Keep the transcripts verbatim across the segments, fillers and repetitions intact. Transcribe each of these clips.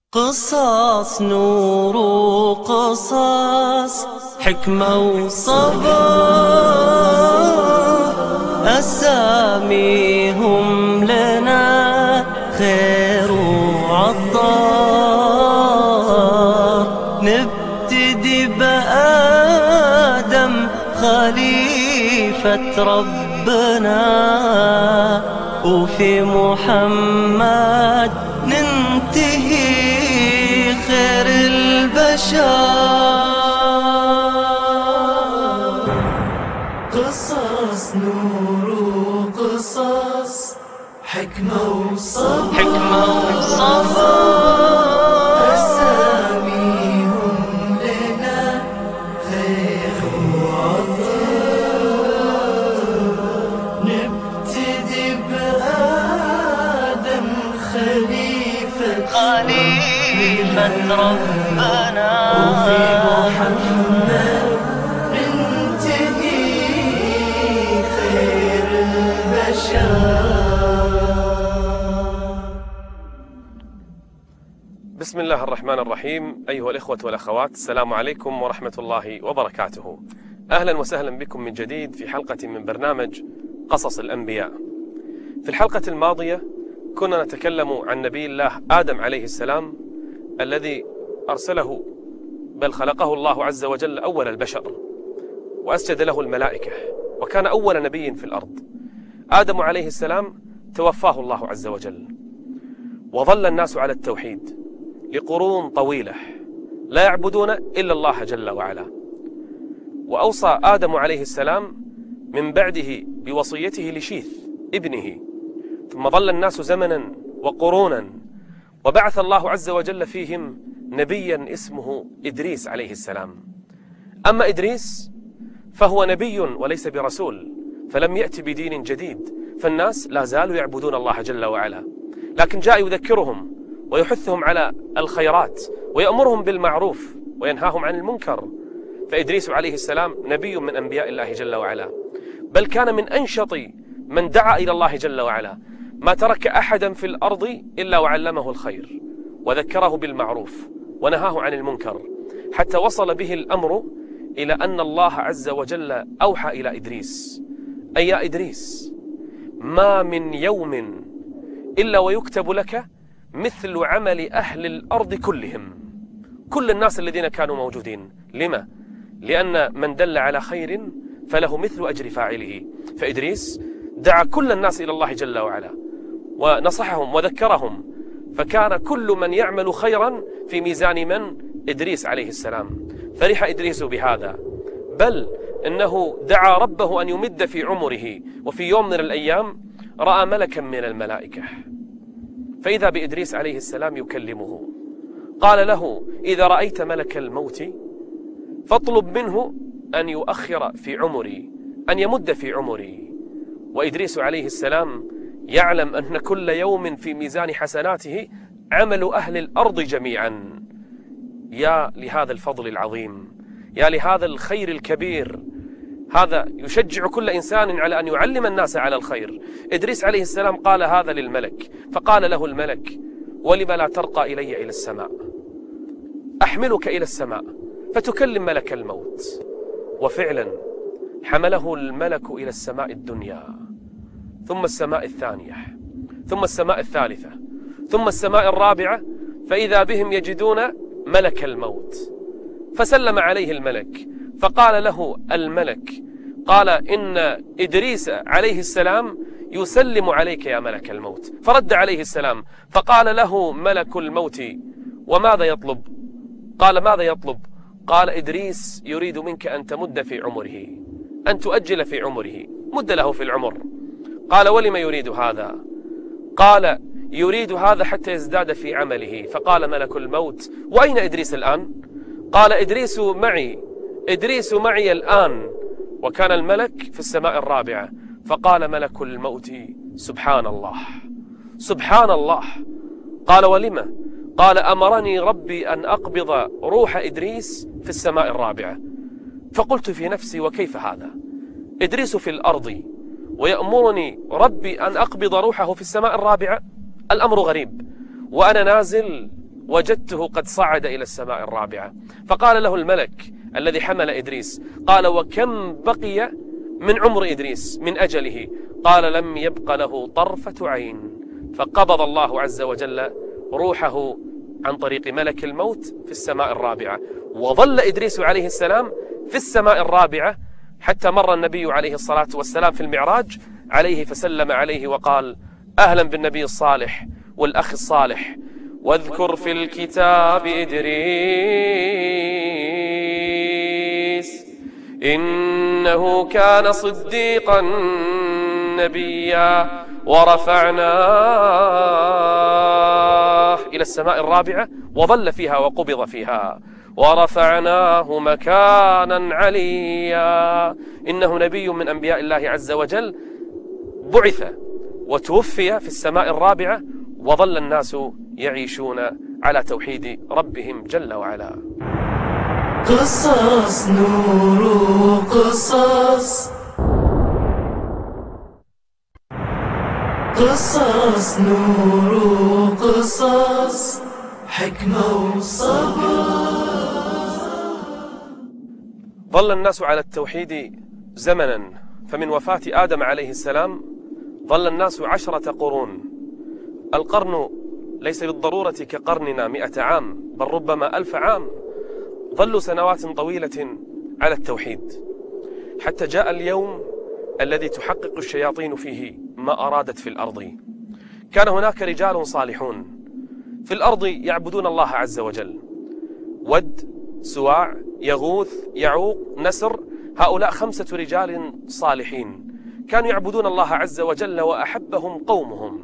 قصص نور وقصص حكمة وصبر، أساميهم لنا خير وعطار. نبتدي بآدم خليفة ربنا، وفي محمد ننتهي خير البشر. قصص نور وقصص حكمة وصبر، حكمة وصبر، أساميهم لنا خير وعطاء. نبتدي بآدم خليفة خليفة ربنا، وفي محمد ننتهي خير البشر. بسم الله الرحمن الرحيم. أيها الإخوة والأخوات، السلام عليكم ورحمة الله وبركاته. أهلا وسهلا بكم من جديد في حلقة من برنامج قصص الأنبياء. في الحلقة الماضية كنا نتكلم عن نبي الله آدم عليه السلام، الذي أرسله بل خلقه الله عز وجل أول البشر، وأسجد له الملائكة، وكان أول نبي في الأرض. آدم عليه السلام توفاه الله عز وجل، وظل الناس على التوحيد لقرون طويلة لا يعبدون إلا الله جل وعلا. وأوصى آدم عليه السلام من بعده بوصيته لشيث ابنه، ثم ظل الناس زمنا وقرونا، وبعث الله عز وجل فيهم نبيا اسمه إدريس عليه السلام. أما إدريس فهو نبي وليس برسول، فلم يأتي بدين جديد، فالناس لا زالوا يعبدون الله جل وعلا، لكن جاء يذكرهم ويحثهم على الخيرات ويأمرهم بالمعروف وينهاهم عن المنكر. فإدريس عليه السلام نبي من أنبياء الله جل وعلا، بل كان من أنشط من دعا إلى الله جل وعلا، ما ترك أحدا في الأرض إلا وعلمه الخير وذكره بالمعروف ونهاه عن المنكر، حتى وصل به الأمر إلى أن الله عز وجل أوحى إلى إدريس: أي يا إدريس، ما من يوم إلا ويكتب لك مثل عمل أهل الأرض كلهم، كل الناس الذين كانوا موجودين. لما؟ لأن من دل على خير فله مثل أجر فاعله. فإدريس دعا كل الناس إلى الله جل وعلا ونصحهم وذكرهم، فكان كل من يعمل خيرا في ميزان من؟ إدريس عليه السلام. فرح إدريس بهذا، بل إنه دعا ربه أن يمد في عمره، وفي يوم من الأيام رأى ملكا من الملائكة، فإذا بإدريس عليه السلام يكلمه، قال له: إذا رأيت ملك الموت فاطلب منه أن يؤخر في عمري، أن يمد في عمري. وإدريس عليه السلام يعلم أن كل يوم في ميزان حسناته عمل أهل الأرض جميعا. يا لهذا الفضل العظيم، يا لهذا الخير الكبير. هذا يشجع كل إنسان على أن يعلم الناس على الخير. إدريس عليه السلام قال هذا للملك، فقال له الملك: ولم لا ترقى إلي إلى السماء؟ أحملك إلى السماء فتكلم ملك الموت. وفعلا حمله الملك إلى السماء الدنيا، ثم السماء الثانية، ثم السماء الثالثة، ثم السماء الرابعة، فإذا بهم يجدون ملك الموت. فسلم عليه الملك، فقال له الملك، قال: إن إدريس عليه السلام يسلم عليك يا ملك الموت. فرد عليه السلام، فقال له ملك الموت: وماذا يطلب؟ قال: ماذا يطلب؟ قال: إدريس يريد منك أن تمد في عمره، أن تؤجل في عمره، مد له في العمر. قال: ولم يريد هذا؟ قال: يريد هذا حتى يزداد في عمله. فقال ملك الموت: وأين إدريس الآن؟ قال: إدريس معي، إدريس معي الآن. وكان الملك في السماء الرابعة. فقال ملك الموت: سبحان الله، سبحان الله. قال: ولم؟ قال: أمرني ربي أن أقبض روح إدريس في السماء الرابعة. فقلت في نفسي: وكيف هذا؟ إدريس في الأرض ويأمرني ربي أن أقبض روحه في السماء الرابعة؟ الأمر غريب. وأنا نازل وجدته قد صعد إلى السماء الرابعة. فقال له الملك الذي حمل إدريس، قال: وكم بقي من عمر إدريس من أجله؟ قال: لم يبق له طرفة عين. فقبض الله عز وجل روحه عن طريق ملك الموت في السماء الرابعة، وظل إدريس عليه السلام في السماء الرابعة حتى مر النبي عليه الصلاة والسلام في المعراج عليه فسلم عليه وقال: أهلا بالنبي الصالح والأخ الصالح، واذكر في الكتاب إدريس إنه كان صديقا نبيا ورفعناه إلى السماء الرابعة، وظل فيها وقبض فيها. ورفعناه مكانا عليا. إنه نبي من أنبياء الله عز وجل، بعث وتوفي في السماء الرابعة، وظل الناس يعيشون على توحيد ربهم جل وعلا. قصص نور قصص، قصص نور قصص، حكمة وصبر. ظل الناس على التوحيد زمنا، فمن وفاة آدم عليه السلام ظل الناس عشرة قرون. القرن ليس بالضرورة كقرننا مئة عام، بل ربما ألف عام. ظلوا سنوات طويلة على التوحيد، حتى جاء اليوم الذي تحقق الشياطين فيه ما أرادت في الأرض. كان هناك رجال صالحون في الأرض يعبدون الله عز وجل: ود، سواع، يغوث، يعوق، نسر. هؤلاء خمسة رجال صالحين كانوا يعبدون الله عز وجل، وأحبهم قومهم.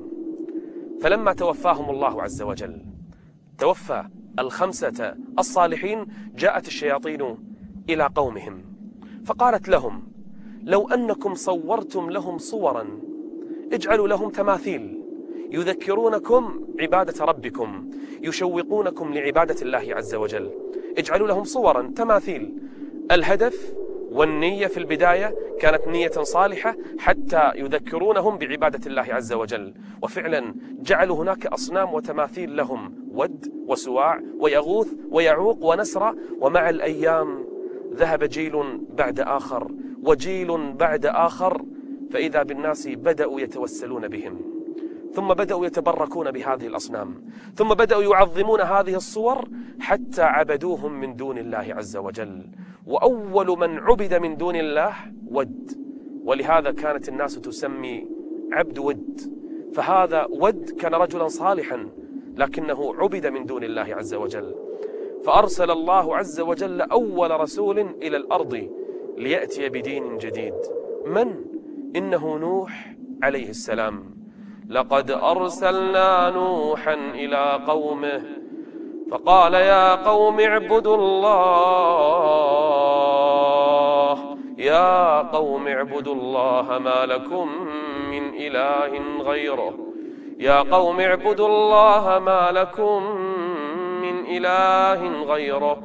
فلما توفاهم الله عز وجل، توفى الخمسة الصالحين، جاءت الشياطين إلى قومهم فقالت لهم: لو أنكم صورتم لهم صورا، اجعلوا لهم تماثيل يذكرونكم عبادة ربكم، يشوقونكم لعبادة الله عز وجل. اجعلوا لهم صورا، تماثيل. الهدف والنية في البداية كانت نية صالحة حتى يذكرونهم بعبادة الله عز وجل. وفعلا جعلوا هناك أصنام وتماثيل لهم: ود وسواع ويغوث ويعوق ونسر. ومع الأيام ذهب جيل بعد آخر وجيل بعد آخر، فإذا بالناس بدأوا يتوسلون بهم، ثم بدأوا يتبركون بهذه الأصنام، ثم بدأوا يعظمون هذه الصور حتى عبدوهم من دون الله عز وجل. وأول من عبد من دون الله ود، ولهذا كانت الناس تسمي عبد ود. فهذا ود كان رجلا صالحا لكنه عبد من دون الله عز وجل، فأرسل الله عز وجل أول رسول إلى الأرض ليأتي بدين جديد. من؟ إنه نوح عليه السلام. لقد أرسلنا نوحا إلى قومه فقال: يا قوم اعبدوا الله، يا قوم اعبدوا الله ما لكم من إله غيره، يا قوم اعبدوا الله ما لكم من إله غيره،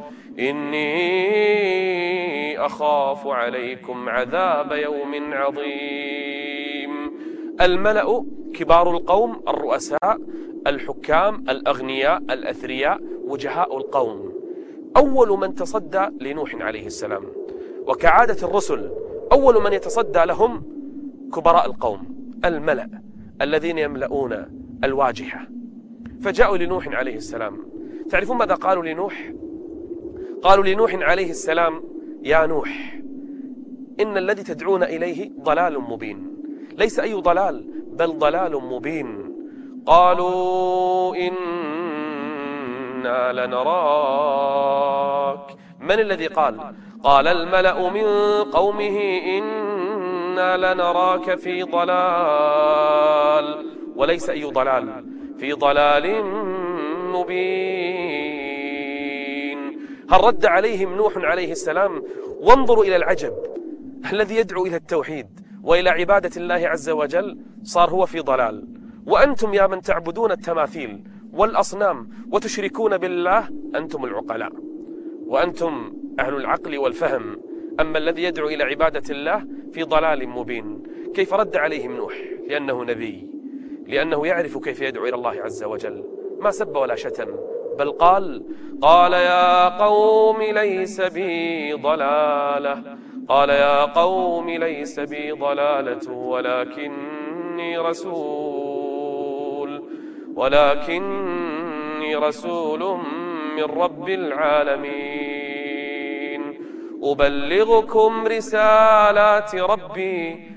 إني أخاف عليكم عذاب يوم عظيم. الملأ كبار القوم، الرؤساء، الحكام، الأغنياء، الأثرياء، وجهاء القوم، أول من تصدى لنوح عليه السلام. وكعادة الرسل أول من يتصدى لهم كبراء القوم، الملأ الذين يملؤون الواجهة. فجاءوا لنوح عليه السلام. تعرفون ماذا قالوا لنوح؟ قالوا لنوح عليه السلام: يا نوح، إن الذي تدعون إليه ضلال مبين. ليس أي ضلال، بل ضلال مبين. قالوا إنا لنراك. من الذي قال؟ قال الملأ من قومه: إنا لنراك في ضلال. وليس أي ضلال، في ضلال مبين. هل رد عليهم نوح عليه السلام؟ وانظروا إلى العجب، الذي يدعو إلى التوحيد وإلى عبادة الله عز وجل صار هو في ضلال، وأنتم يا من تعبدون التماثيل والأصنام وتشركون بالله أنتم العقلاء، وأنتم أهل العقل والفهم. أما الذي يدعو إلى عبادة الله في ضلال مبين. كيف رد عليهم نوح؟ لأنه نبي، لأنه يعرف كيف يدعو إلى الله عز وجل. ما سب ولا شتم، بل قال قال يا قوم ليس بي ضلالة قال يا قوم ليس بي ضلالة ولكني رسول ولكني رسول من رب العالمين أبلغكم رسالات ربي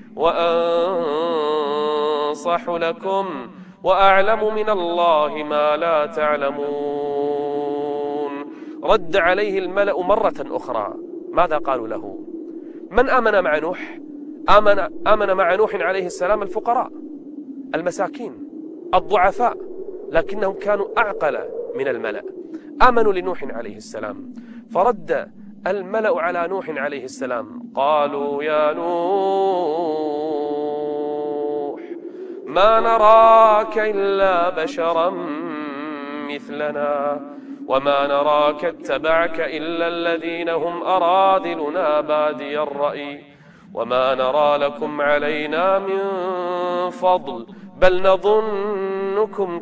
وأنصح لكم وأعلم من الله ما لا تعلمون. رد عليه الملأ مرة أخرى. ماذا قالوا له؟ من آمن مع نوح؟ آمن, آمن مع نوح عليه السلام الفقراء المساكين الضعفاء، لكنهم كانوا أعقل من الملأ. آمنوا لنوح عليه السلام، فرد الملأ على نوح عليه السلام قالوا يا نوح ما نراك إلا بشرا مثلنا وما نراك اتبعك إلا الذين هم أراذلنا بادي الرأي وما نرى لكم علينا من فضل بل نظنكم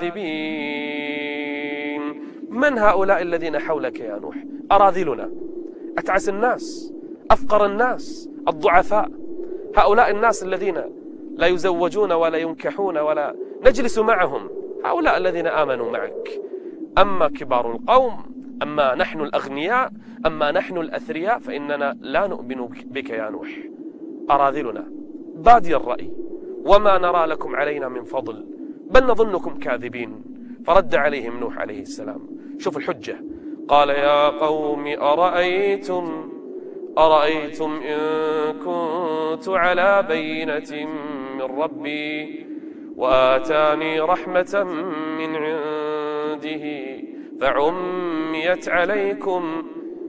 كاذبين. من هؤلاء الذين حولك يا نوح؟ أراذلنا، أتعس الناس، أفقر الناس، الضعفاء، هؤلاء الناس الذين لا يزوجون ولا ينكحون ولا نجلس معهم، هؤلاء الذين آمنوا معك. أما كبار القوم، أما نحن الأغنياء، أما نحن الأثرياء فإننا لا نؤمن بك يا نوح. أراذلنا بادي الرأي وما نرى لكم علينا من فضل بل نظنكم كاذبين. فرد عليهم نوح عليه السلام. شوف الحجة. قال يا قوم أرأيتم أرأيتم إن كنت على بينة من ربي وآتاني رحمة من عنده فعميت عليكم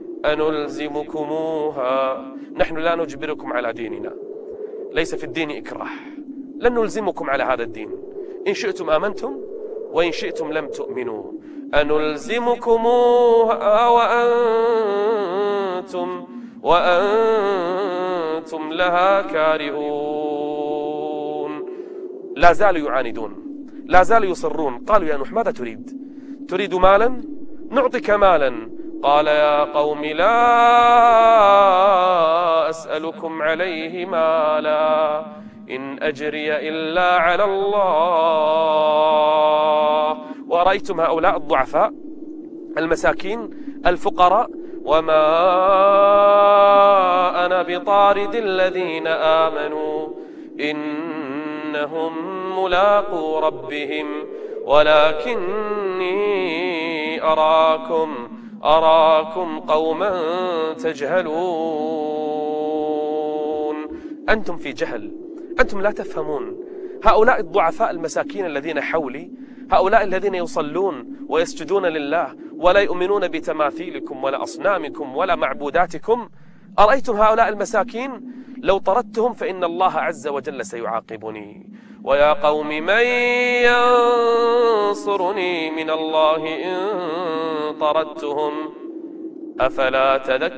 أنلزمكموها. نحن لا نجبركم على ديننا، ليس في الدين إكراه، لن نلزمكم على هذا الدين، إن شئتم آمنتم وإن شئتم لم تؤمنوا. أنلزمكموها وأنتم وأنتم لها كارهون. لا زالوا يعاندون، لا زالوا يصرون. قالوا يا نوح ماذا تريد؟ تريد مالا؟ نعطيك مالا. قال يا قوم لا أسألكم عليه مالا إن أجري إلا على الله. ورأيتم هؤلاء الضعفاء المساكين الفقراء وما أنا بطارد الذين آمنوا إنهم ملاقو ربهم ولكني أراكم أراكم قوما تجهلون. أنتم في جهل، أنتم لا تفهمون. هؤلاء الضعفاء المساكين الذين حولي، هؤلاء الذين يصلون ويسجدون لله ولا يؤمنون بتماثيلكم ولا أصنامكم ولا معبوداتكم، أرأيتم هؤلاء المساكين لو طردتهم فإن الله عز وجل سيعاقبني. ويا قوم من ينصرني من الله إن طردتهم أفلا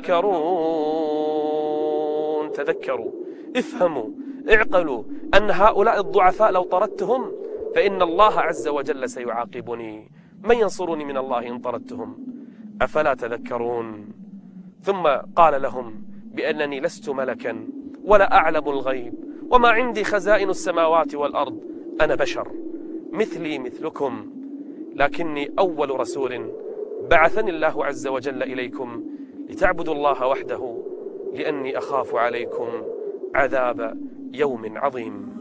تذكرون. تذكروا، افهموا، اعقلوا أن هؤلاء الضعفاء لو طردتهم فإن الله عز وجل سيعاقبني. من ينصرني من الله إن طردتهم أفلا تذكرون. ثم قال لهم بأنني لست ملكا ولا أعلم الغيب وما عندي خزائن السماوات والأرض، أنا بشر مثلي مثلكم، لكني أول رسول بعثني الله عز وجل إليكم لتعبدوا الله وحده لأني أخاف عليكم عذاب يوم عظيم.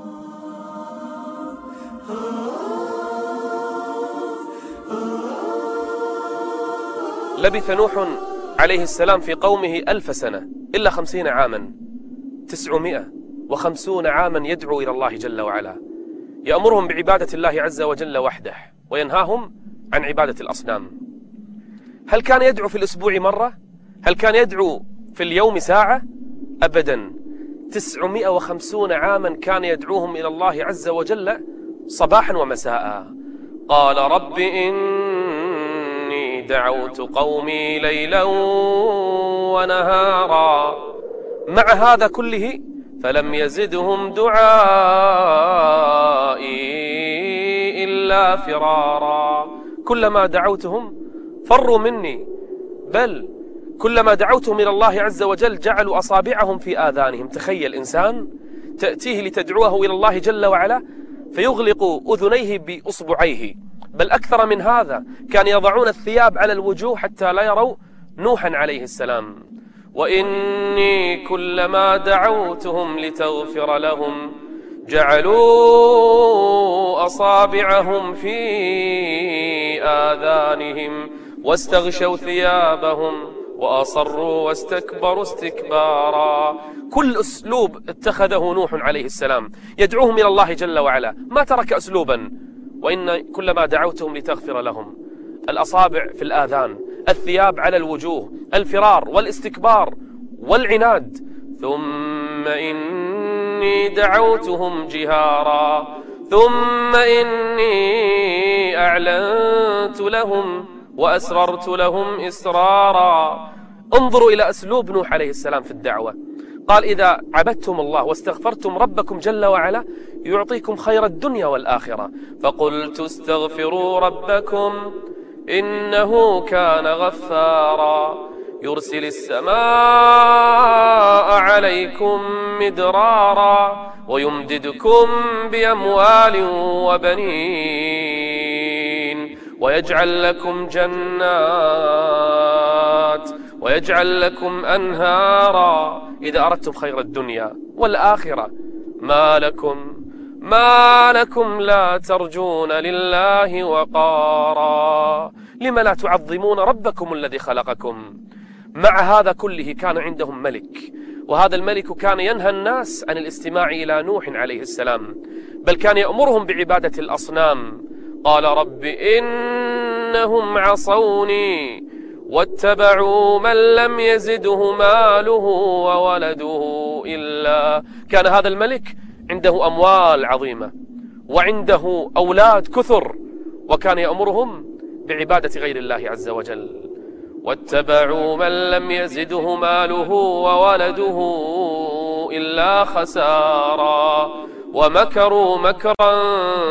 لبث نوح عليه السلام في قومه ألف سنة إلا خمسين عاما، تسعمائة وخمسون عاما يدعو إلى الله جل وعلا، يأمرهم بعبادة الله عز وجل وحده وينهاهم عن عبادة الأصنام. هل كان يدعو في الأسبوع مرة؟ هل كان يدعو في اليوم ساعة؟ أبدا. تسعمائة وخمسون عاما كان يدعوهم إلى الله عز وجل صباحا ومساء. قال رب إني دعوت قومي ليلا ونهارا. مع هذا كله فلم يزدهم دعائي إلا فرارا. كلما دعوتهم فروا مني، بل كلما دعوتهم إلى الله عز وجل جعلوا أصابعهم في آذانهم. تخيل إنسان تأتيه لتدعوه إلى الله جل وعلا فيغلق أذنيه بأصبعيه، بل أكثر من هذا، كان يضعون الثياب على الوجوه حتى لا يروا نوحا عليه السلام. وإني كلما دعوتهم لتغفر لهم جعلوا أصابعهم في آذانهم واستغشوا ثيابهم وأصروا واستكبروا استكبارا. كل أسلوب اتخذه نوح عليه السلام يدعوهم إلى الله جل وعلا، ما ترك أسلوبا. وإن كلما دعوتهم لتغفر لهم، الأصابع في الآذان، الثياب على الوجوه، الفرار والاستكبار والعناد. ثم إني دعوتهم جهارا ثم إني أعلنت لهم وأسررت لهم إسرارا. انظروا إلى أسلوب نوح عليه السلام في الدعوة. قال إذا عبدتم الله واستغفرتم ربكم جل وعلا يعطيكم خير الدنيا والآخرة. فقلت استغفروا ربكم إنه كان غفارا يرسل السماء عليكم مدرارا ويمددكم بأموال وبنين ويجعل لكم جنات ويجعل لكم أنهارا إذا أردتم خير الدنيا والآخرة. ما لكم ما لكم لا ترجون لله وقارا لم لا تعظمون ربكم الذي خلقكم. مع هذا كله كان عندهم ملك، وهذا الملك كان ينهى الناس عن الاستماع إلى نوح عليه السلام، بل كان يأمرهم بعبادة الأصنام. قال رب إنهم عصوني واتبعوا من لم يزده ماله وولده إلا. كان هذا الملك عنده أموال عظيمة وعنده أولاد كثر، وكان يأمرهم بعبادة غير الله عز وجل. واتبعوا من لم يزده ماله وولده إلا خسارا ومكروا مكرا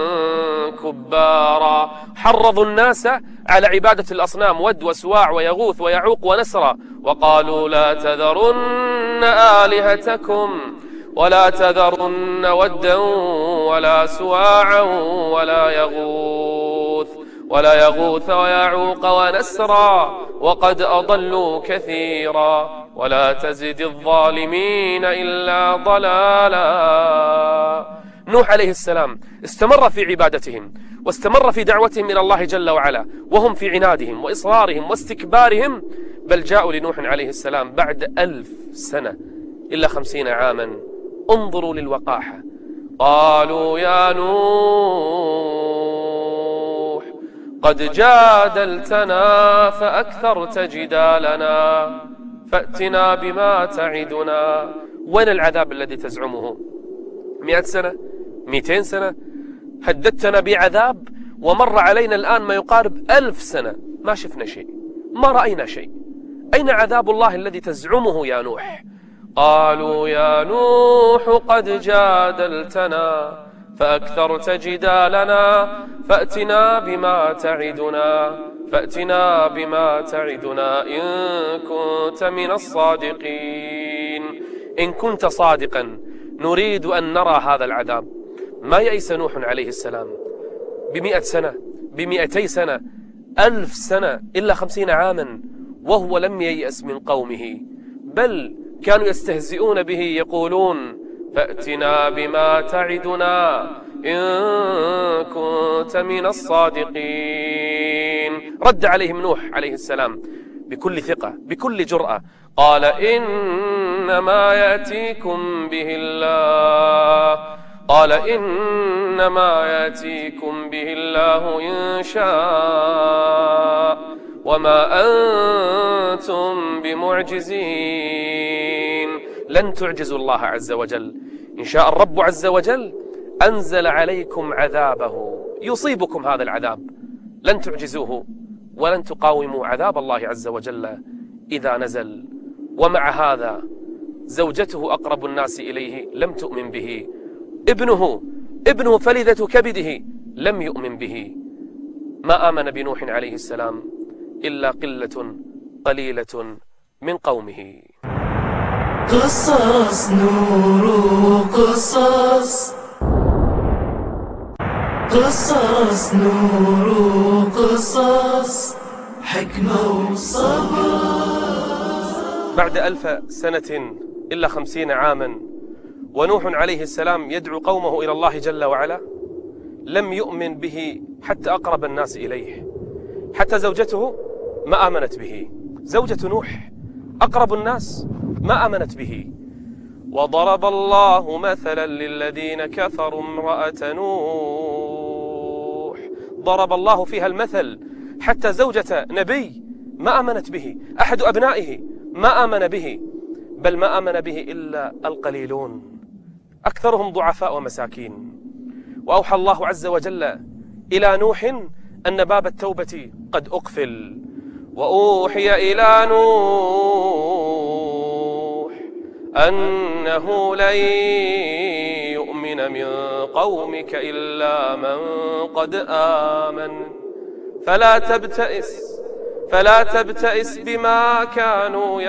كبارا. حرضوا الناس على عبادة الأصنام، ود وسواع ويغوث ويعوق ونسرا، وقالوا لا تذرن آلهتكم ولا تذرن ودا ولا سواعا ولا يغوث ولا يغوث ويعوق ونسرا وقد أضلوا كثيرا ولا تزد الظالمين إلا ضلالا. نوح عليه السلام استمر في عبادتهم واستمر في دعوتهم إلى الله جل وعلا وهم في عنادهم وإصرارهم واستكبارهم، بل جاءوا لنوح عليه السلام بعد ألف سنة إلا خمسين عاما. انظروا للوقاحة. قالوا يا نوح قد جادلتنا فأكثرت جدالنا فأتنا بما تعدنا. وين العذاب الذي تزعمه؟ مئة سنة، مئتين سنة، هددتنا بعذاب، ومر علينا الآن ما يقارب ألف سنة ما شفنا شيء، ما رأينا شيء. أين عذاب الله الذي تزعمه يا نوح؟ قالوا يا نوح قد جادلتنا فأكثرت جدالنا فأتنا بما تعدنا فأتنا بما تعدنا إن كنت من الصادقين. إن كنت صادقا نريد أن نرى هذا العذاب. ما يئس نوح عليه السلام بمئة سنة، بمئتي سنة، ألف سنة إلا خمسين عاما، وهو لم ييأس من قومه، بل كانوا يستهزئون به يقولون فأتنا بما تعدنا إن كنت من الصادقين. رد عليهم نوح عليه السلام بكل ثقة بكل جرأة، قال إنما يأتيكم به الله قال إنما يأتيكم به الله إن شاء وما أنتم بمعجزين. لن تعجزوا الله عز وجل. إن شاء الرب عز وجل أنزل عليكم عذابه يصيبكم هذا العذاب، لن تعجزوه ولن تقاوموا عذاب الله عز وجل إذا نزل. ومع هذا زوجته أقرب الناس إليه لم تؤمن به، ابنه ابنه فلذة كبده لم يؤمن به. ما آمن بنوح عليه السلام إلا قلة قليلة من قومه. قصص نور قصص، قصص نور قصص، حكمة وصبر. بعد ألف سنة إلا خمسين عاما ونوح عليه السلام يدعو قومه إلى الله جل وعلا، لم يؤمن به حتى أقرب الناس إليه، حتى زوجته ما آمنت به. زوجة نوح أقرب الناس ما آمنت به. وضرب الله مثلا للذين كفروا امرأة نوح، ضرب الله فيها المثل، حتى زوجة نبي ما آمنت به، أحد أبنائه ما آمن به، بل ما آمن به إلا القليلون، أكثرهم ضعفاء ومساكين. وأوحى الله عز وجل إلى نوح أن باب التوبة قد أقفل. وأوحي إلى نوح أنه لن يؤمن من قومك إلا من قد آمن فلا تبتئس فلا تبتئس بما كانوا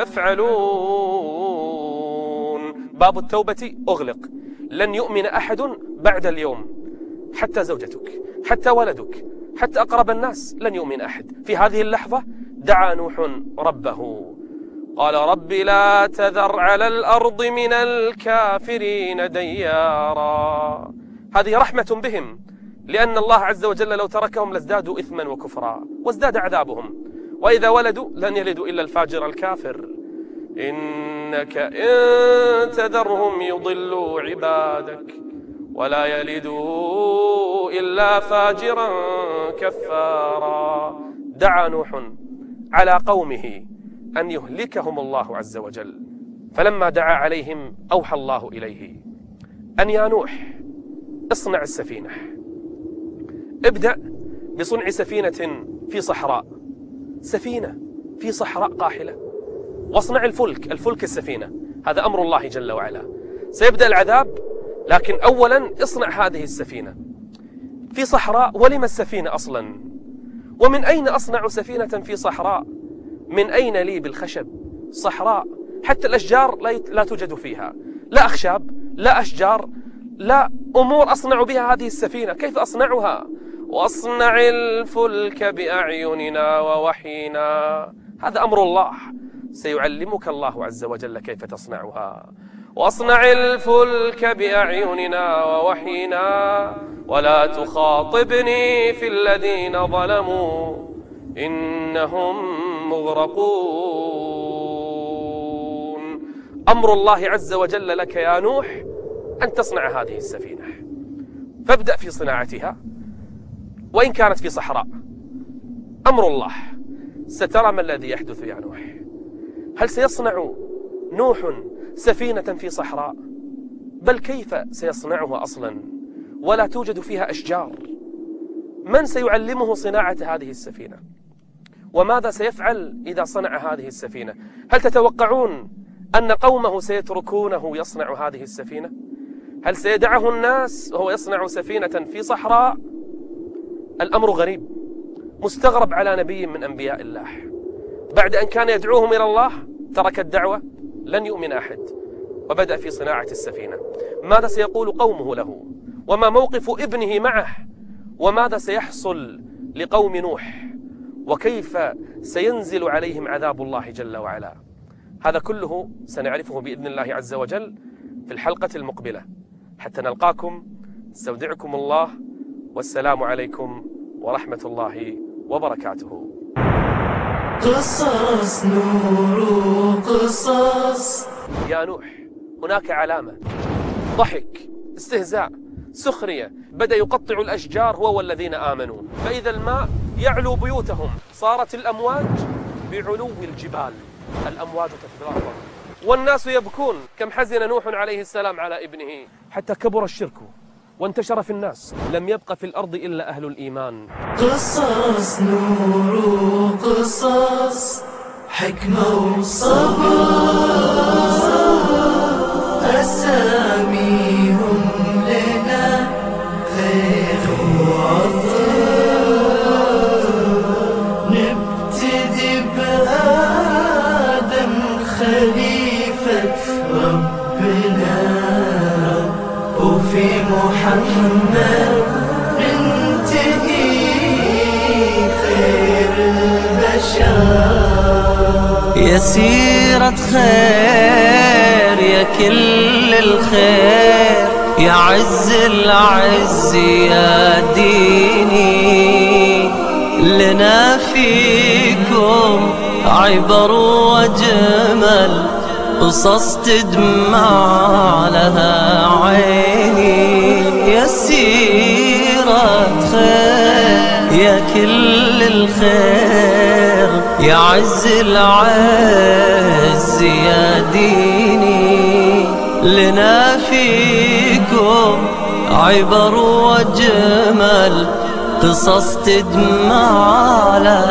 يفعلون. باب التوبة أغلق، لن يؤمن أحد بعد اليوم، حتى زوجتك، حتى ولدك، حتى أقرب الناس، لن يؤمن أحد. في هذه اللحظة دعا نوح ربه، قال رب لا تذر على الأرض من الكافرين ديارا. هذه رحمة بهم، لأن الله عز وجل لو تركهم لازدادوا إثما وكفرا وازداد عذابهم، وإذا ولدوا لن يلدوا إلا الفاجر الكافر. إنك إن تذرهم يضلوا عبادك ولا يلدوا إلا فاجرا كفارا. دعا نوح على قومه أن يهلكهم الله عز وجل، فلما دعا عليهم أوحى الله إليه أن يا نوح اصنع السفينة، ابدأ بصنع سفينة في صحراء، سفينة في صحراء قاحلة، واصنع الفلك، الفلك السفينة، هذا أمر الله جل وعلا. سيبدأ العذاب، لكن أولا اصنع هذه السفينة في صحراء. ولم السفينة أصلا؟ ومن أين أصنع سفينة في صحراء؟ من أين لي بالخشب؟ صحراء، حتى الأشجار لا توجد فيها، لا أخشاب لا أشجار لا أمور أصنع بها هذه السفينة، كيف أصنعها؟ واصنع الفلك بأعيننا ووحينا، هذا أمر الله، سيعلمك الله عز وجل كيف تصنعها. واصنع الفلك بأعيننا ووحينا ولا تخاطبني في الذين ظلموا إنهم مغرقون. أمر الله عز وجل لك يا نوح أن تصنع هذه السفينة، فابدأ في صناعتها وإن كانت في صحراء. أمر الله، سترى ما الذي يحدث يا نوح. هل سيصنع نوح سفينة في صحراء؟ بل كيف سيصنعها أصلا ولا توجد فيها أشجار؟ من سيعلمه صناعة هذه السفينة؟ وماذا سيفعل إذا صنع هذه السفينة؟ هل تتوقعون أن قومه سيتركونه يصنع هذه السفينة؟ هل سيدعه الناس وهو يصنع سفينة في صحراء؟ الأمر غريب، مستغرب على نبي من أنبياء الله. بعد أن كان يدعوهم إلى الله ترك الدعوة، لن يؤمن أحد، وبدأ في صناعة السفينة. ماذا سيقول قومه له؟ وما موقف ابنه معه؟ وماذا سيحصل لقوم نوح؟ وكيف سينزل عليهم عذاب الله جل وعلا؟ هذا كله سنعرفه بإذن الله عز وجل في الحلقة المقبلة. حتى نلقاكم، استودعكم الله، والسلام عليكم ورحمة الله وبركاته. قصص نور قصص. يا نوح هناك علامة، ضحك، استهزاء، سخرية، بدأ يقطع الأشجار هو والذين آمنوا، فإذا الماء يعلو بيوتهم، صارت الأمواج بعلو الجبال، الأمواج تتلاطم والناس يبكون. كم حزن نوح عليه السلام على ابنه حتى كبر الشرك وانتشر في الناس، لم يبق في الأرض إلا أهل الإيمان. قصص نور قصص، حكمة وصبر، أساميهم لنا خير وعطر. نبتدي بآدم خليفة ربنا، وفي محمد ننتهي خير البشر. يا سيرة خير يا كل الخير، يا عز العز يا ديني، لنا فيكم عبر وجمل، قصص تدمع لها عيني. يا سيرة خير يا كل الخير، يا عز العز يا ديني، لنا فيكم عبر وجمل، قصص تدمع على